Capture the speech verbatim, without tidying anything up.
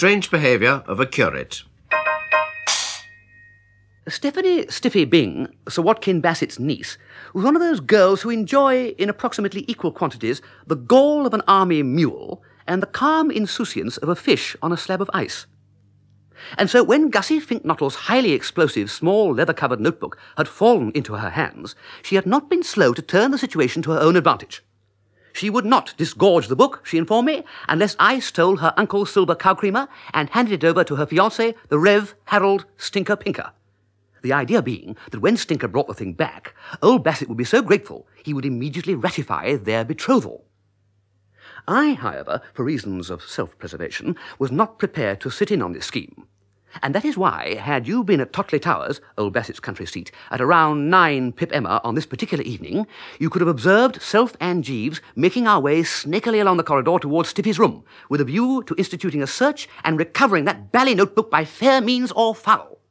strange behaviour of a curate. Stephanie Stiffy Bing, Sir Watkin Bassett's niece, was one of those girls who enjoy, in approximately equal quantities, the gall of an army mule and the calm insouciance of a fish on a slab of ice. And so when Gussie Fink-Nuttall's highly explosive small leather-covered notebook had fallen into her hands, she had not been slow to turn the situation to her own advantage. She would not disgorge the book, she informed me, unless I stole her uncle's silver cow creamer and handed it over to her fiancé, the Rev Harold Stinker Pinker. The idea being that when Stinker brought the thing back, old Bassett would be so grateful he would immediately ratify their betrothal. I, however, for reasons of self-preservation, was not prepared to sit in on this scheme. And that is why, had you been at Totley Towers, old Bassett's country seat, at around nine Pip Emma on this particular evening, you could have observed Self and Jeeves making our way snakily along the corridor towards Stiffy's room, with a view to instituting a search and recovering that bally notebook by fair means or foul.